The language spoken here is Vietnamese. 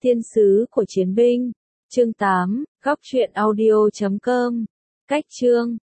Thiên sứ của chiến binh. Chương 8, góc truyện audio.com. Cách chương